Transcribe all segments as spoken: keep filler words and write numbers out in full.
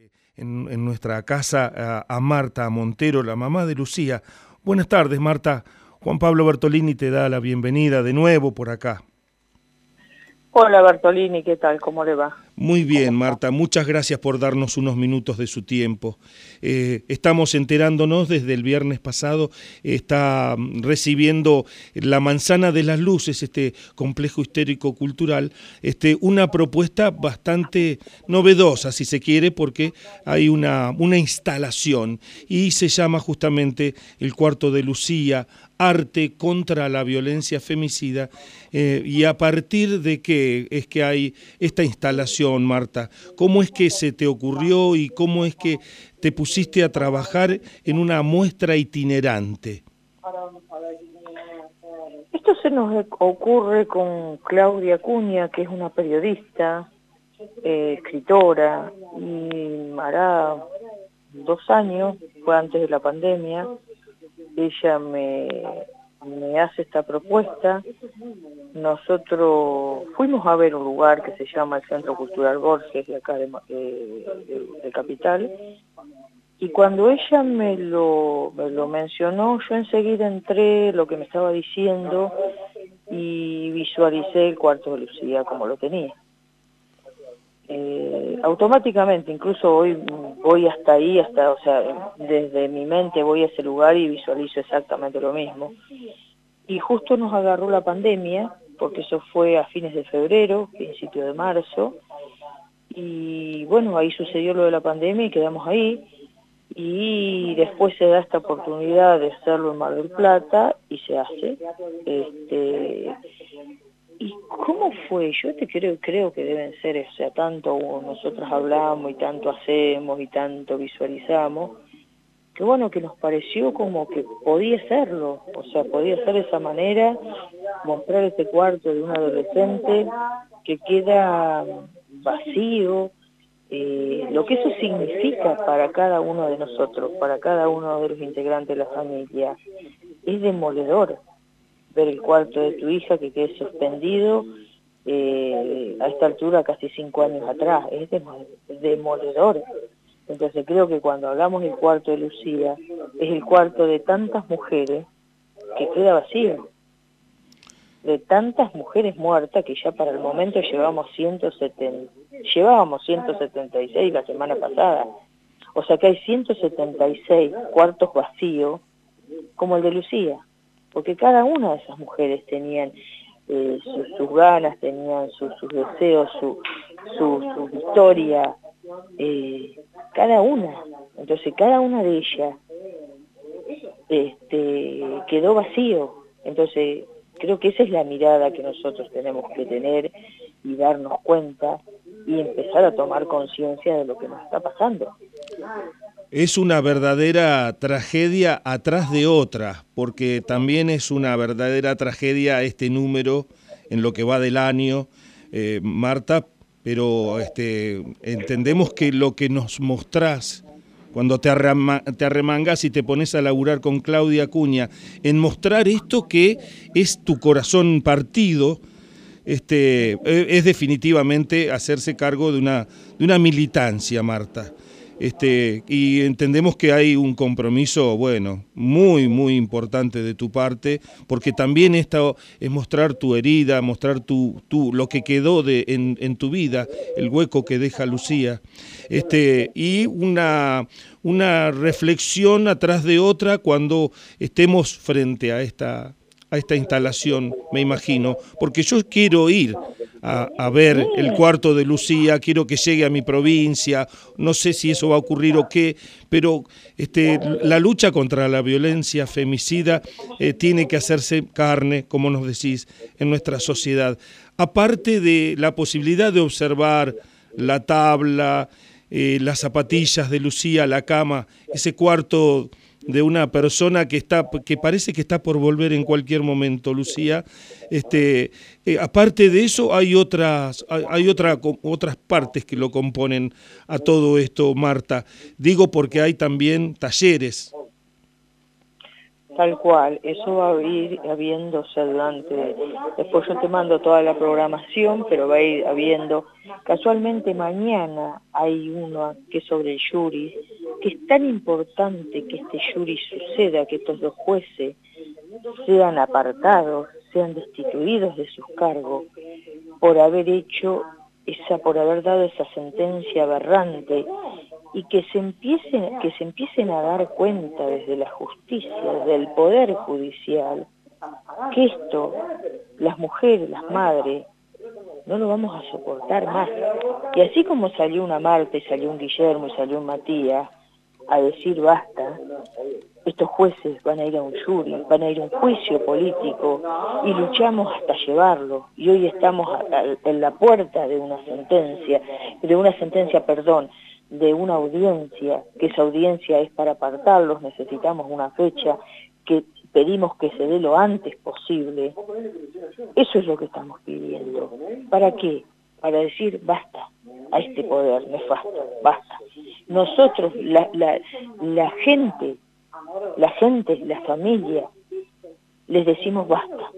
En, en nuestra casa a, a Marta Montero, la mamá de Lucía. Buenas tardes, Marta. Juan Pablo Bertolini te da la bienvenida de nuevo por acá. Hola Bertolini, ¿qué tal? ¿Cómo le va? Muy bien, Marta, muchas gracias por darnos unos minutos de su tiempo. Eh, estamos enterándonos desde el viernes pasado, está recibiendo la Manzana de las Luces, este complejo histórico-cultural, este, una propuesta bastante novedosa, si se quiere, porque hay una, una instalación y se llama justamente El Cuarto de Lucía, Arte contra la Violencia Femicida, eh, y a partir de qué es que hay esta instalación, Marta. ¿Cómo es que se te ocurrió y cómo es que te pusiste a trabajar en una muestra itinerante? Esto se nos ocurre con Claudia Acuña, que es una periodista, eh, escritora, y hará dos años, fue antes de la pandemia. Ella me, me hace esta propuesta. Nosotros fuimos a ver un lugar que se llama el Centro Cultural Borges, de acá de, de, de Capital, y cuando ella me lo, me lo mencionó, yo enseguida entré lo que me estaba diciendo y visualicé el Cuarto de Lucía como lo tenía. Eh, automáticamente, incluso hoy voy hasta ahí, hasta, o sea, desde mi mente voy a ese lugar y visualizo exactamente lo mismo. Y justo nos agarró la pandemia, porque eso fue a fines de febrero, principio de marzo, y bueno, ahí sucedió lo de la pandemia y quedamos ahí, y después se da esta oportunidad de hacerlo en Mar del Plata, y se hace. Este... ¿Y cómo fue? Yo te creo, creo que deben ser, o sea, tanto nosotros hablamos y tanto hacemos y tanto visualizamos, que bueno, que nos pareció como que podía serlo, o sea, podía ser de esa manera, mostrar este cuarto de un adolescente que queda vacío, eh, lo que eso significa para cada uno de nosotros, para cada uno de los integrantes de la familia, es demoledor. Ver el cuarto de tu hija que quede suspendido eh, a esta altura casi cinco años atrás, es demoledor. Entonces creo que cuando hablamos del cuarto de Lucía, es el cuarto de tantas mujeres que queda vacío, de tantas mujeres muertas que ya para el momento llevamos ciento setenta, llevábamos ciento setenta y seis la semana pasada, o sea que hay ciento setenta y seis cuartos vacíos como el de Lucía. Porque cada una de esas mujeres tenían eh, sus, sus ganas, tenían sus, sus deseos, su, su, su historia, eh, cada una. Entonces cada una de ellas este, quedó vacío. Entonces creo que esa es la mirada que nosotros tenemos que tener y darnos cuenta y empezar a tomar conciencia de lo que nos está pasando. Es una verdadera tragedia atrás de otra, porque también es una verdadera tragedia este número en lo que va del año, eh, Marta, pero este, entendemos que lo que nos mostrás cuando te, arrema, te arremangas y te pones a laburar con Claudia Acuña, en mostrar esto que es tu corazón partido, este, es definitivamente hacerse cargo de una, de una militancia, Marta. Este, y entendemos que hay un compromiso, bueno, muy, muy importante de tu parte, porque también esto es mostrar tu herida, mostrar tu, tu, lo que quedó de, en, en tu vida, el hueco que deja Lucía, este, y una, una reflexión atrás de otra cuando estemos frente a esta, a esta instalación, me imagino, porque yo quiero ir A, a ver el cuarto de Lucía, quiero que llegue a mi provincia, no sé si eso va a ocurrir o qué, pero este, la lucha contra la violencia femicida eh, tiene que hacerse carne, como nos decís, en nuestra sociedad. Aparte de la posibilidad de observar la tabla, eh, las zapatillas de Lucía, la cama, ese cuarto de una persona que está, que parece que está por volver en cualquier momento, Lucía. Este, eh, aparte de eso, hay otras, hay, hay otra, otras partes que lo componen a todo esto, Marta. Digo porque hay también talleres. Tal cual, eso va a ir habiéndose durante, después yo te mando toda la programación, pero va a ir habiendo, casualmente mañana hay uno que es sobre el jury, que es tan importante que este jury suceda, que estos dos jueces sean apartados, sean destituidos de sus cargos, por haber hecho esa, por haber dado esa sentencia aberrante, y que se empiecen, que se empiecen a dar cuenta desde la justicia, desde el Poder Judicial, que esto, las mujeres, las madres, no lo vamos a soportar más. Y así como salió una Marta, y salió un Guillermo, y salió un Matías, a decir basta, estos jueces van a ir a un jury, van a ir a un juicio político, y luchamos hasta llevarlo, y hoy estamos a, a, en la puerta de una sentencia, de una sentencia, perdón, de una audiencia, que esa audiencia es para apartarlos, necesitamos una fecha, que pedimos que se dé lo antes posible. Eso es lo que estamos pidiendo. ¿Para qué? Para decir basta a este poder nefasto, basta. Nosotros, la, la, la gente, la gente, la familia, les decimos basta.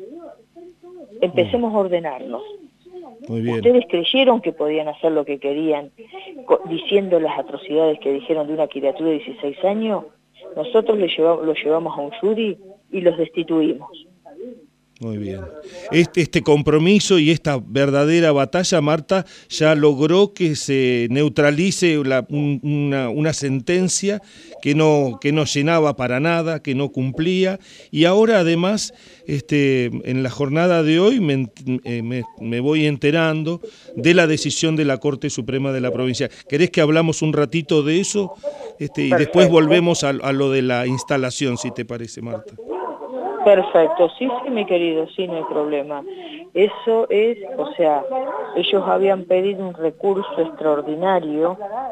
Empecemos a ordenarnos. Muy bien. Ustedes creyeron que podían hacer lo que querían, diciendo las atrocidades que dijeron de una criatura de dieciséis años. Nosotros lo llevamos, lo llevamos a un jury y los destituimos. Muy bien. Este, este compromiso y esta verdadera batalla, Marta, ya logró que se neutralice la, un, una, una sentencia que no, que no llenaba para nada, que no cumplía, y ahora además, este, en la jornada de hoy me, me, me voy enterando de la decisión de la Corte Suprema de la provincia. ¿Querés que hablamos un ratito de eso? Este, y después volvemos a, a lo de la instalación, si te parece, Marta. Perfecto, sí, sí, mi querido, sí, no hay problema. Eso es, o sea, ellos habían pedido un recurso extraordinario,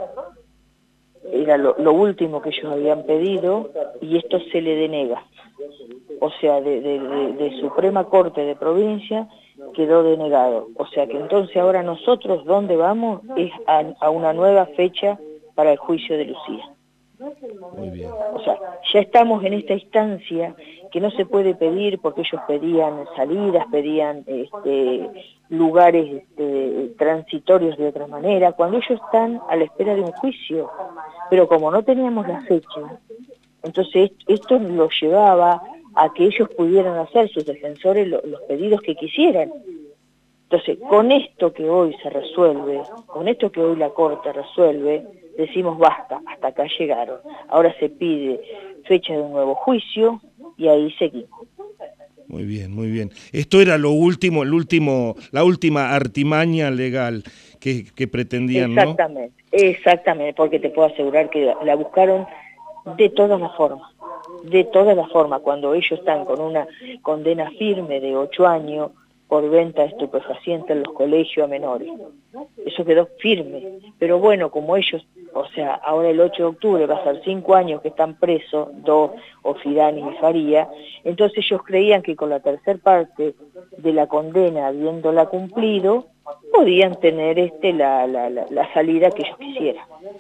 era lo, lo último que ellos habían pedido, y esto se le denega. O sea, de, de, de, de Suprema Corte de Provincia quedó denegado. O sea que entonces ahora nosotros, ¿dónde vamos? Es a, a una nueva fecha para el juicio de Lucía. Muy bien. O sea, ya estamos en esta instancia que no se puede pedir porque ellos pedían salidas, pedían este, lugares este, transitorios de otra manera, cuando ellos están a la espera de un juicio. Pero como no teníamos la fecha, entonces esto los llevaba a que ellos pudieran hacer, sus defensores, lo, los pedidos que quisieran. Entonces, con esto que hoy se resuelve, con esto que hoy la Corte resuelve, decimos basta, hasta acá llegaron. Ahora se pide fecha de un nuevo juicio y ahí seguimos. Muy bien, muy bien. Esto era lo último, el último, la última artimaña legal que, que pretendían, ¿no? Exactamente, exactamente, porque te puedo asegurar que la buscaron de todas las formas, de todas las formas. Cuando ellos están con una condena firme de ocho años por venta de estupefacientes en los colegios a menores, eso quedó firme. Pero bueno, como ellos, o sea, ahora el ocho de octubre va a ser cinco años que están presos, dos, Ofidani y Faría, entonces ellos creían que con la tercer parte de la condena, habiéndola cumplido, podían tener este la, la, la, la salida que ellos quisieran.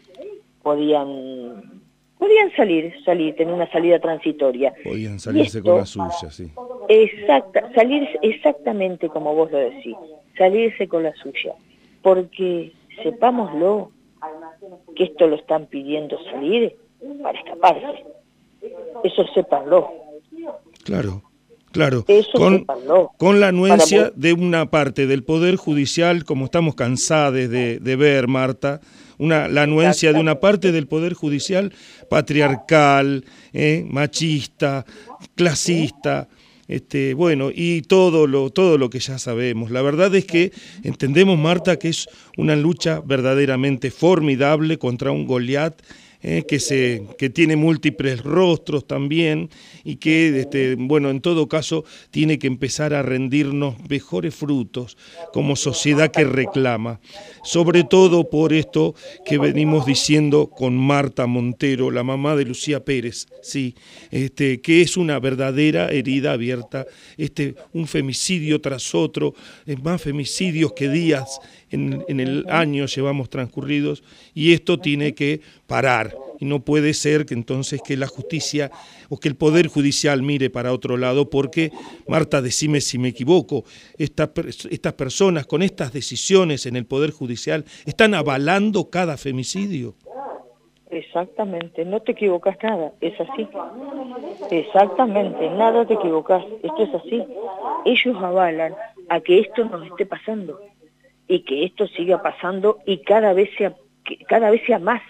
Podían, podían salir, salir, tener una salida transitoria. Podían salirse esto, con la suya, sí. Exacta, salir exactamente como vos lo decís, salirse con la suya. Porque sepámoslo, que esto lo están pidiendo salir para escaparse. Eso sépanlo. Claro, claro. Eso con, sépanlo. Con la anuencia para... de una parte del Poder Judicial, como estamos cansados de, de ver, Marta, una, la anuencia de una parte del Poder Judicial patriarcal, eh, machista, clasista. Este, bueno, y todo lo, todo lo que ya sabemos. La verdad es que entendemos, Marta, que es una lucha verdaderamente formidable contra un Goliat eh, que, se, que tiene múltiples rostros también y que, este, bueno, en todo caso tiene que empezar a rendirnos mejores frutos como sociedad que reclama. Sobre todo por esto que venimos diciendo con Marta Montero, la mamá de Lucía Pérez, sí, este, que es una verdadera herida abierta, este, un femicidio tras otro, más femicidios que días en, en el año llevamos transcurridos, y esto tiene que parar. Y no puede ser que entonces que la justicia o que el Poder Judicial mire para otro lado, porque, Marta, decime si me equivoco, esta, estas personas con estas decisiones en el Poder Judicial están avalando cada femicidio. Exactamente, no te equivocas nada, es así. Exactamente, nada te equivocas, esto es así. Ellos avalan a que esto nos esté pasando y que esto siga pasando y cada vez sea, que cada vez sea más.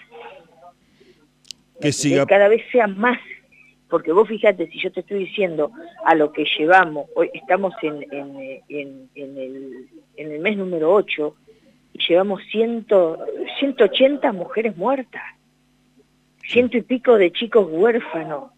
Que siga... Cada vez sea más, porque vos fíjate, si yo te estoy diciendo a lo que llevamos, hoy estamos en, en, en, en, el, en el mes número ocho y llevamos ciento, ciento ochenta mujeres muertas, ciento y pico de chicos huérfanos,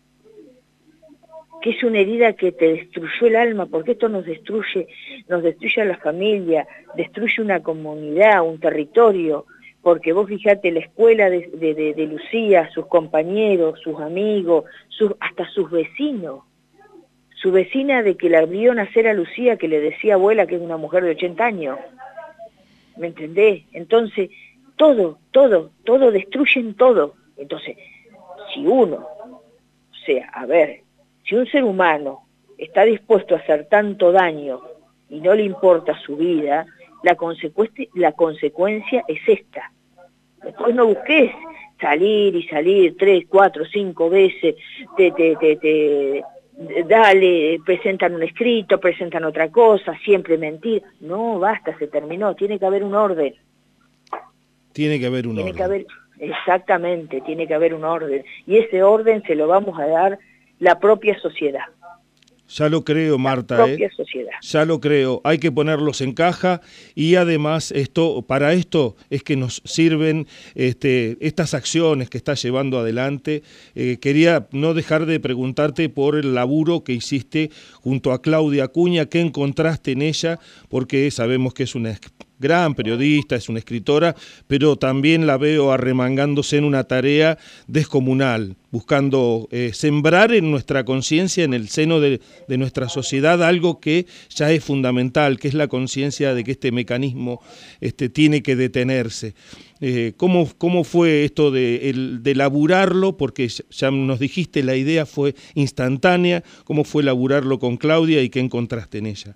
que es una herida que te destruyó el alma, porque esto nos destruye, nos destruye a la familia, destruye una comunidad, un territorio. Porque vos fijate, la escuela de, de, de, de Lucía, sus compañeros, sus amigos, sus, hasta sus vecinos, su vecina de que la vio nacer a Lucía, que le decía abuela que es una mujer de ochenta años, ¿me entendés? Entonces, todo, todo, todo, destruyen todo. Entonces, si uno, o sea, a ver, si un ser humano está dispuesto a hacer tanto daño y no le importa su vida, La, consecuencia, la consecuencia es esta. Después no busques salir y salir tres, cuatro, cinco veces, te, te, te, te, dale, presentan un escrito, presentan otra cosa, siempre mentir. No, basta, se terminó, tiene que haber un orden. Tiene que haber un tiene orden. Que haber, exactamente, tiene que haber un orden. Y ese orden se lo vamos a dar la propia sociedad. Ya lo creo, Marta, la propia ¿eh? sociedad. Ya lo creo. Hay que ponerlos en caja y además esto, para esto es que nos sirven este, estas acciones que estás llevando adelante. Eh, quería no dejar de preguntarte por el laburo que hiciste junto a Claudia Acuña, qué encontraste en ella, porque sabemos que es una gran periodista, es una escritora, pero también la veo arremangándose en una tarea descomunal, buscando eh, sembrar en nuestra conciencia, en el seno de, de nuestra sociedad, algo que ya es fundamental, que es la conciencia de que este mecanismo este, tiene que detenerse. Eh, ¿cómo, ¿Cómo fue esto de, el, de laburarlo? Porque ya nos dijiste, la idea fue instantánea. ¿Cómo fue laburarlo con Claudia y qué encontraste en ella?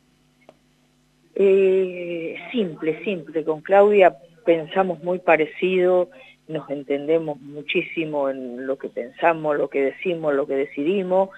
Eh, simple, simple. Con Claudia pensamos muy parecido, nos entendemos muchísimo en lo que pensamos, lo que decimos, lo que decidimos.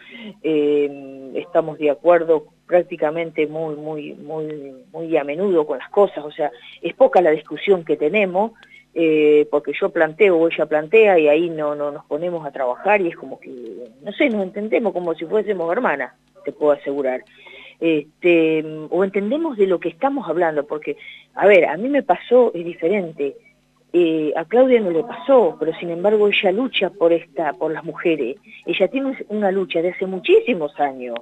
Eh, estamos de acuerdo prácticamente muy, muy, muy, muy a menudo con las cosas. O sea, es poca la discusión que tenemos, eh, porque yo planteo o ella plantea y ahí no, no nos ponemos a trabajar y es como que, no sé, nos entendemos como si fuésemos hermanas, te puedo asegurar. Este, o entendemos de lo que estamos hablando, porque, a ver, a mí me pasó, es diferente, eh, a Claudia no le pasó, pero sin embargo ella lucha por esta, por las mujeres, ella tiene una lucha de hace muchísimos años,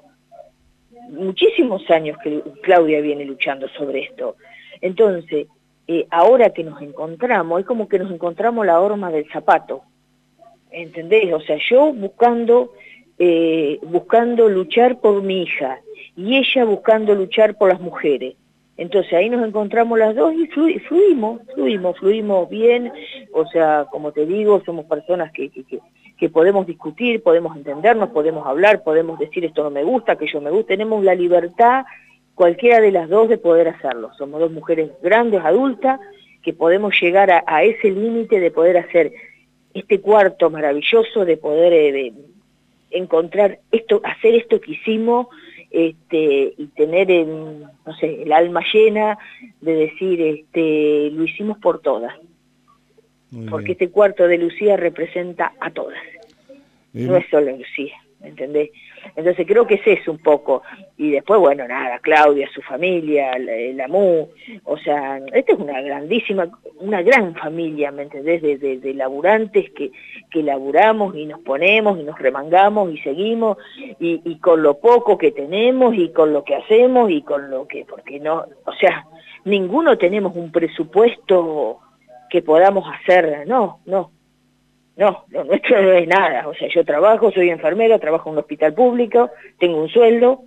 muchísimos años que Claudia viene luchando sobre esto. Entonces, eh, ahora que nos encontramos, es como que nos encontramos la horma del zapato, ¿entendés? O sea, yo buscando, eh, buscando luchar por mi hija, y ella buscando luchar por las mujeres. Entonces ahí nos encontramos las dos y flu fluimos, fluimos, fluimos bien, o sea, como te digo, somos personas que, que, que, que podemos discutir, podemos entendernos, podemos hablar, podemos decir esto no me gusta, aquello me gusta, tenemos la libertad, cualquiera de las dos, de poder hacerlo. Somos dos mujeres grandes, adultas, que podemos llegar a, a ese límite de poder hacer este cuarto maravilloso, de poder eh, de encontrar esto, hacer esto que hicimos, Este, y tener el, no sé, el alma llena de decir, este, lo hicimos por todas. Muy porque bien. Este cuarto de Lucía representa a todas, bien. No es solo Lucía, ¿me entendés? Entonces creo que es eso un poco, y después, bueno, nada, Claudia, su familia, la, la M U, o sea, esta es una grandísima, una gran familia, ¿me entendés? De, de, de laburantes que, que laburamos y nos ponemos y nos remangamos y seguimos, y, y con lo poco que tenemos y con lo que hacemos y con lo que, porque no, o sea, ninguno tenemos un presupuesto que podamos hacer, no, no. No, lo nuestro no es nada, o sea, yo trabajo, soy enfermera, trabajo en un hospital público, tengo un sueldo,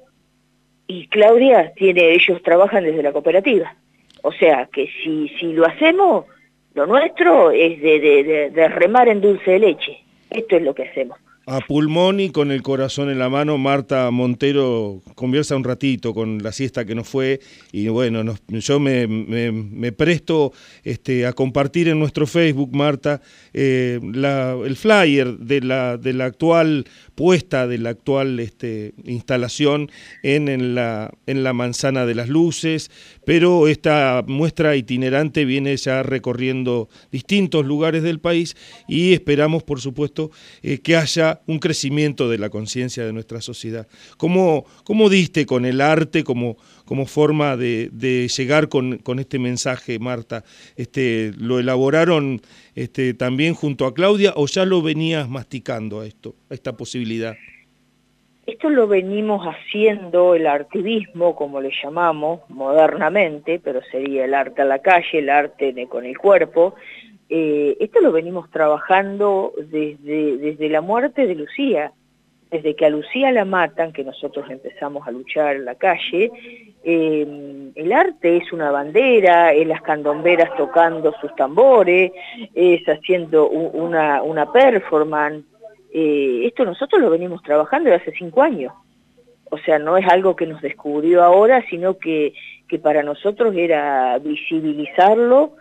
y Claudia tiene, ellos trabajan desde la cooperativa. O sea, que si, si lo hacemos, Lo nuestro es de, de, de, de remar en dulce de leche. Esto es lo que hacemos. A pulmón y con el corazón en la mano, Marta Montero conversa un ratito con la siesta que nos fue y bueno, nos, yo me, me, me presto este, a compartir en nuestro Facebook, Marta, eh, la, el flyer de la, de la actual puesta, de la actual este, instalación en, en, la, en la Manzana de las Luces, pero esta muestra itinerante viene ya recorriendo distintos lugares del país y esperamos, por supuesto, eh, que haya un crecimiento de la conciencia de nuestra sociedad. ¿Cómo, cómo diste con el arte como, como forma de, de llegar con, con este mensaje, Marta? Este, ¿Lo elaboraron este, también junto a Claudia o ya lo venías masticando a esto, a esta posibilidad? Esto lo venimos haciendo, el artivismo, como le llamamos, modernamente, pero sería el arte a la calle, el arte de, con el cuerpo. Eh, esto lo venimos trabajando desde, desde la muerte de Lucía, desde que a Lucía la matan, que nosotros empezamos a luchar en la calle. Eh, el arte es una bandera, es las candomberas tocando sus tambores, es haciendo un, una, una performance. Eh, esto nosotros lo venimos trabajando desde hace cinco años. O sea, no es algo que nos descubrió ahora, sino que, que para nosotros era visibilizarlo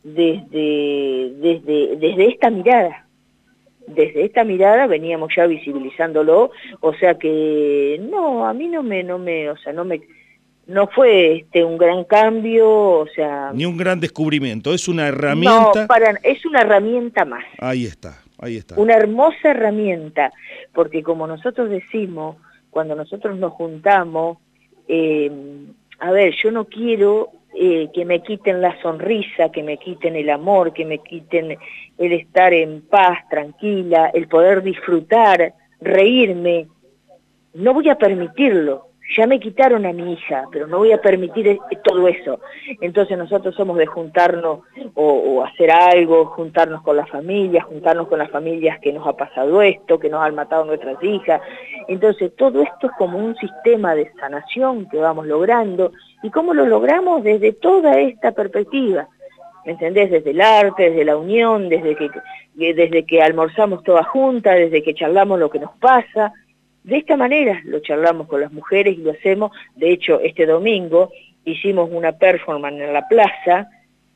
desde, desde, desde esta mirada. Desde esta mirada veníamos ya visibilizándolo, o sea que no, a mí no me, no me, o sea, no me, no fue este un gran cambio, o sea... Ni un gran descubrimiento, es una herramienta... No, para, es una herramienta más. Ahí está, ahí está. Una hermosa herramienta, porque como nosotros decimos, cuando nosotros nos juntamos, eh, a ver, yo no quiero... Eh, que me quiten la sonrisa, que me quiten el amor, que me quiten el estar en paz, tranquila, el poder disfrutar, reírme. No voy a permitirlo. Ya me quitaron a mi hija, pero no voy a permitir todo eso. Entonces nosotros somos de juntarnos o, o hacer algo, juntarnos con la familia, juntarnos con las familias que nos ha pasado esto, que nos han matado nuestras hijas. Entonces todo esto es como un sistema de sanación que vamos logrando. ¿Y cómo lo logramos? Desde toda esta perspectiva. ¿Me entendés? Desde el arte, desde la unión, desde que, desde que almorzamos todas juntas, desde que charlamos lo que nos pasa. De esta manera lo charlamos con las mujeres y lo hacemos. De hecho, este domingo hicimos una performance en la plaza,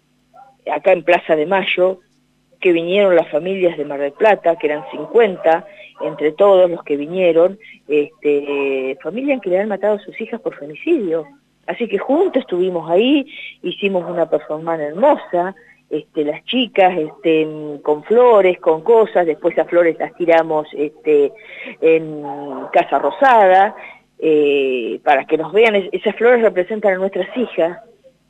acá en Plaza de Mayo, que vinieron las familias de Mar del Plata, que eran cincuenta, entre todos los que vinieron, este, familias que le han matado a sus hijas por femicidio. Así que juntos estuvimos ahí, hicimos una performance hermosa, Este, las chicas este, con flores, con cosas, después las flores las tiramos este, en Casa Rosada, eh, para que nos vean. Esas flores representan a nuestras hijas,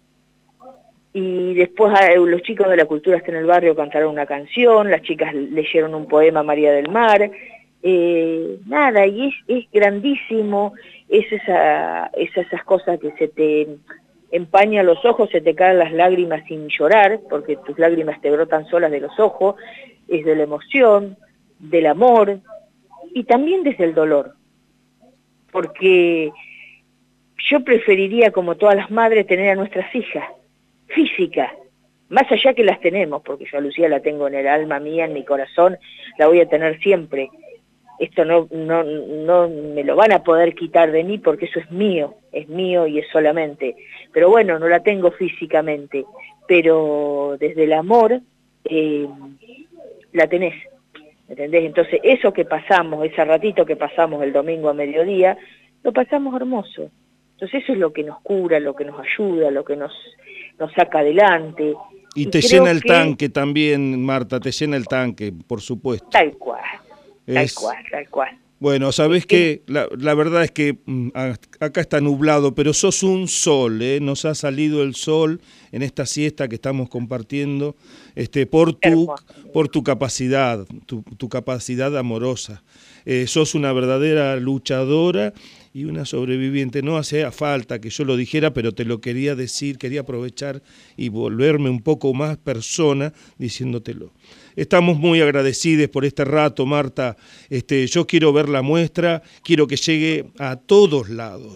y después los chicos de la cultura están en el barrio cantaron una canción, las chicas leyeron un poema a María del Mar, eh, nada, y es, es grandísimo, es, esa, es esas cosas que se te... empaña los ojos, se te caen las lágrimas sin llorar, porque tus lágrimas te brotan solas de los ojos, es de la emoción, del amor, y también desde el dolor. Porque yo preferiría, como todas las madres, tener a nuestras hijas, físicas, más allá que las tenemos, porque yo a Lucía la tengo en el alma mía, en mi corazón, la voy a tener siempre. Esto no, no, no me lo van a poder quitar de mí porque eso es mío, es mío y es solamente. Pero bueno, no la tengo físicamente, pero desde el amor eh, la tenés, ¿entendés? Entonces eso que pasamos, ese ratito que pasamos el domingo a mediodía, lo pasamos hermoso. Entonces eso es lo que nos cura, lo que nos ayuda, lo que nos, nos saca adelante. Y, y te llena el que... tanque también, Marta, te llena el tanque, por supuesto. Tal cual. Tal Es... cual, tal cual. Bueno, sabés que la, la verdad es que mm, acá está nublado, pero sos un sol, ¿eh? Nos ha salido el sol en esta siesta que estamos compartiendo, este, por tu, por tu capacidad, tu, tu capacidad amorosa. Eh, sos una verdadera luchadora y una sobreviviente. No hacía falta que yo lo dijera, pero te lo quería decir, quería aprovechar y volverme un poco más persona diciéndotelo. Estamos muy agradecidos por este rato, Marta. Este, yo quiero ver la muestra, quiero que llegue a todos lados.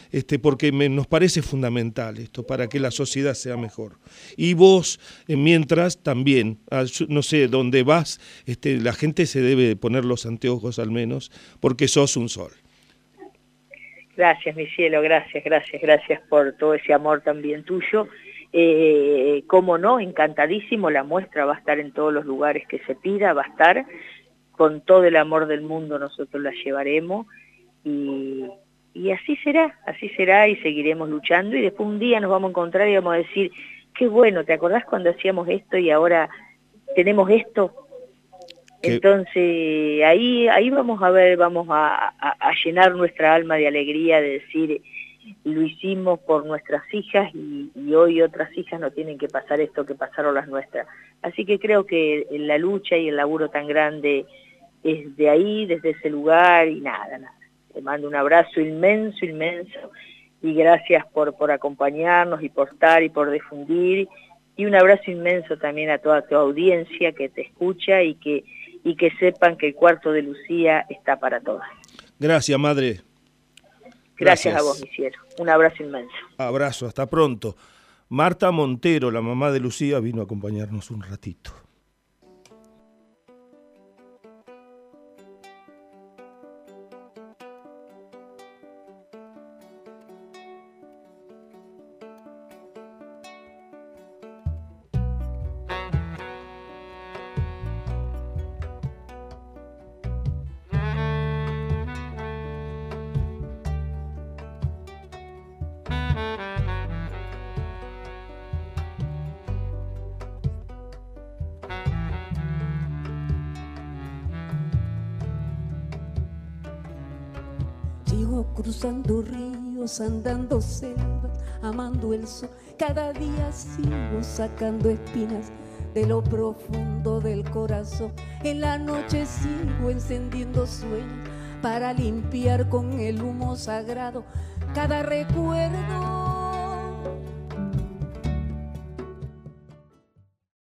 este, porque me, nos parece fundamental esto para que la sociedad sea mejor. Y vos, eh, mientras, también, no sé, donde vas, este, la gente se debe poner los anteojos al menos, porque sos un sol. Gracias, mi cielo, gracias, gracias, gracias por todo ese amor también tuyo. Eh, cómo no, encantadísimo, la muestra va a estar en todos los lugares que se pida, va a estar, con todo el amor del mundo nosotros la llevaremos, y, y así será, así será, y seguiremos luchando, y después un día nos vamos a encontrar y vamos a decir, qué bueno, ¿te acordás cuando hacíamos esto y ahora tenemos esto? ¿Qué? Entonces ahí, ahí vamos a ver, vamos a, a, a llenar nuestra alma de alegría, de decir, lo hicimos por nuestras hijas y, y hoy otras hijas no tienen que pasar esto que pasaron las nuestras. Así que creo que la lucha y el laburo tan grande es de ahí, desde ese lugar, y nada, nada. Te mando un abrazo inmenso, inmenso, y gracias por, por acompañarnos y por estar y por difundir, y un abrazo inmenso también a toda tu audiencia que te escucha y que, y que sepan que el Cuarto de Lucía está para todas. Gracias, madre. Gracias, Gracias a vos, mi cielo. Un abrazo inmenso. Abrazo, hasta pronto. Marta Montero, la mamá de Lucía, vino a acompañarnos un ratito. Cruzando ríos, andando selvas, amando el sol. Cada día sigo sacando espinas de lo profundo del corazón. En la noche sigo encendiendo sueños para limpiar con el humo sagrado cada recuerdo